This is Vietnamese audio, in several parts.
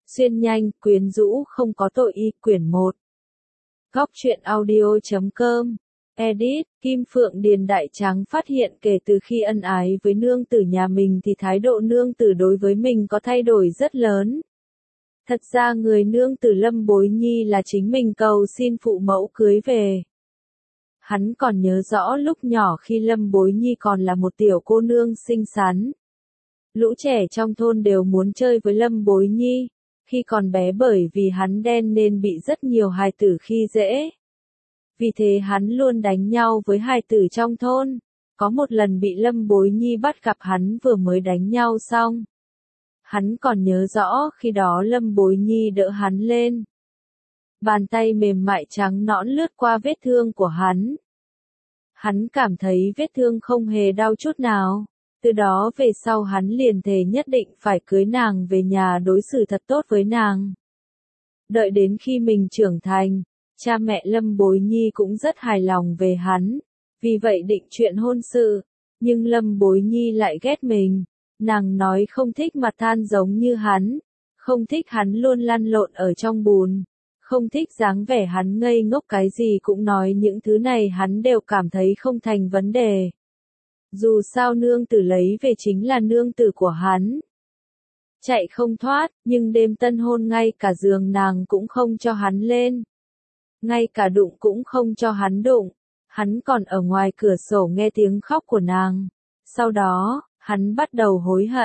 Xuyên nhanh, quyến rũ không có tội y, quyển 1. Góc truyện audio.com. Edit, Kim Phượng Điền Đại Tráng phát hiện kể từ khi ân ái với nương tử nhà mình thì thái độ nương tử đối với mình có thay đổi rất lớn. Thật ra người nương tử Lâm Bối Nhi là chính mình cầu xin phụ mẫu cưới về. Hắn còn nhớ rõ lúc nhỏ khi Lâm Bối Nhi còn là một tiểu cô nương xinh xắn. Lũ trẻ trong thôn đều muốn chơi với Lâm Bối Nhi. Khi còn bé bởi vì hắn đen nên bị rất nhiều hài tử khi dễ. Vì thế hắn luôn đánh nhau với hài tử trong thôn. Có một lần bị Lâm Bối Nhi bắt gặp hắn vừa mới đánh nhau xong. Hắn còn nhớ rõ khi đó Lâm Bối Nhi đỡ hắn lên. Bàn tay mềm mại trắng nõn lướt qua vết thương của hắn. Hắn cảm thấy vết thương không hề đau chút nào. Từ đó về sau hắn liền thề nhất định phải cưới nàng về nhà đối xử thật tốt với nàng. Đợi đến khi mình trưởng thành, cha mẹ Lâm Bối Nhi cũng rất hài lòng về hắn, vì vậy định chuyện hôn sự, nhưng Lâm Bối Nhi lại ghét mình. Nàng nói không thích mặt than giống như hắn, không thích hắn luôn lăn lộn ở trong bùn, không thích dáng vẻ hắn ngây ngốc cái gì cũng nói, những thứ này hắn đều cảm thấy không thành vấn đề. Dù sao nương tử lấy về chính là nương tử của hắn. Chạy không thoát, nhưng đêm tân hôn ngay cả giường nàng cũng không cho hắn lên. Ngay cả đụng cũng không cho hắn đụng. Hắn còn ở ngoài cửa sổ nghe tiếng khóc của nàng. Sau đó, hắn bắt đầu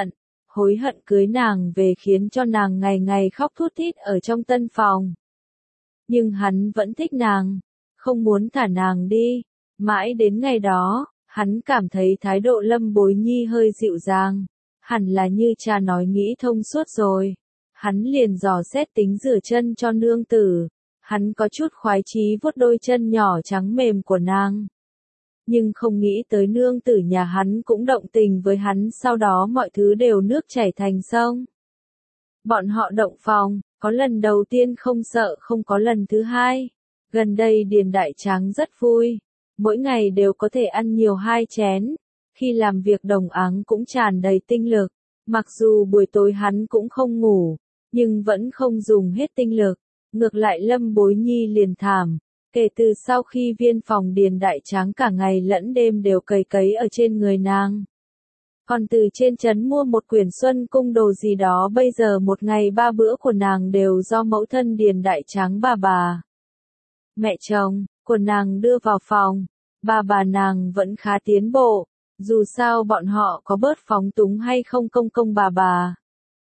hối hận cưới nàng về khiến cho nàng ngày ngày khóc thút thít ở trong tân phòng. Nhưng hắn vẫn thích nàng, không muốn thả nàng đi. Mãi đến ngày đó, hắn cảm thấy thái độ Lâm Bối Nhi hơi dịu dàng, hẳn là như cha nói nghĩ thông suốt rồi. Hắn liền dò xét tính rửa chân cho nương tử, hắn có chút khoái chí vuốt đôi chân nhỏ trắng mềm của nàng. Nhưng không nghĩ tới nương tử nhà hắn cũng động tình với hắn, sau đó mọi thứ đều nước chảy thành sông. Bọn họ động phòng, có lần đầu tiên không sợ không có lần thứ hai. Gần đây Điền Đại Tráng rất vui. Mỗi ngày đều có thể ăn nhiều 2 chén, khi làm việc đồng áng cũng tràn đầy tinh lực, mặc dù buổi tối hắn cũng không ngủ, nhưng vẫn không dùng hết tinh lực, ngược lại Lâm Bối Nhi liền thảm, kể từ sau khi viên phòng Điền Đại Tráng cả ngày lẫn đêm đều cày cấy ở trên người nàng. Còn từ trên trấn mua một quyển Xuân Cung đồ gì đó, bây giờ một ngày 3 bữa của nàng đều do mẫu thân Điền Đại Tráng bà, mẹ chồng của nàng đưa vào phòng. Bà nàng vẫn khá tiến bộ, dù sao bọn họ có bớt phóng túng hay không công bà.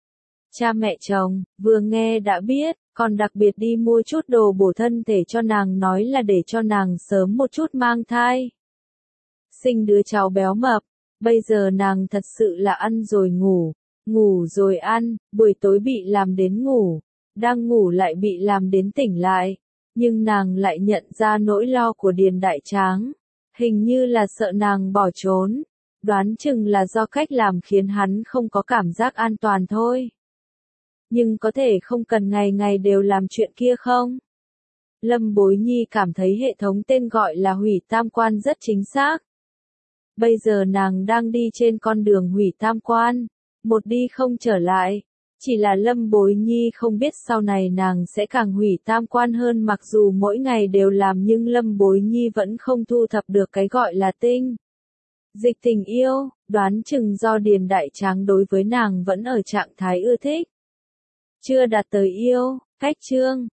Cha mẹ chồng, vừa nghe đã biết, còn đặc biệt đi mua chút đồ bổ thân thể cho nàng, nói là để cho nàng sớm một chút mang thai. Sinh đứa cháu béo mập, bây giờ nàng thật sự là ăn rồi ngủ rồi ăn, buổi tối bị làm đến ngủ, đang ngủ lại bị làm đến tỉnh lại. Nhưng nàng lại nhận ra nỗi lo của Điền Đại Tráng. Hình như là sợ nàng bỏ trốn, đoán chừng là do cách làm khiến hắn không có cảm giác an toàn thôi. Nhưng có thể không cần ngày ngày đều làm chuyện kia không? Lâm Bối Nhi cảm thấy hệ thống tên gọi là Hủy Tam Quan rất chính xác. Bây giờ nàng đang đi trên con đường hủy tam quan, một đi không trở lại. Chỉ là Lâm Bối Nhi không biết sau này nàng sẽ càng hủy tam quan hơn, mặc dù mỗi ngày đều làm nhưng Lâm Bối Nhi vẫn không thu thập được cái gọi là tinh dịch tình yêu, đoán chừng do Điền Đại Tráng đối với nàng vẫn ở trạng thái ưa thích. Chưa đạt tới yêu, cách chương.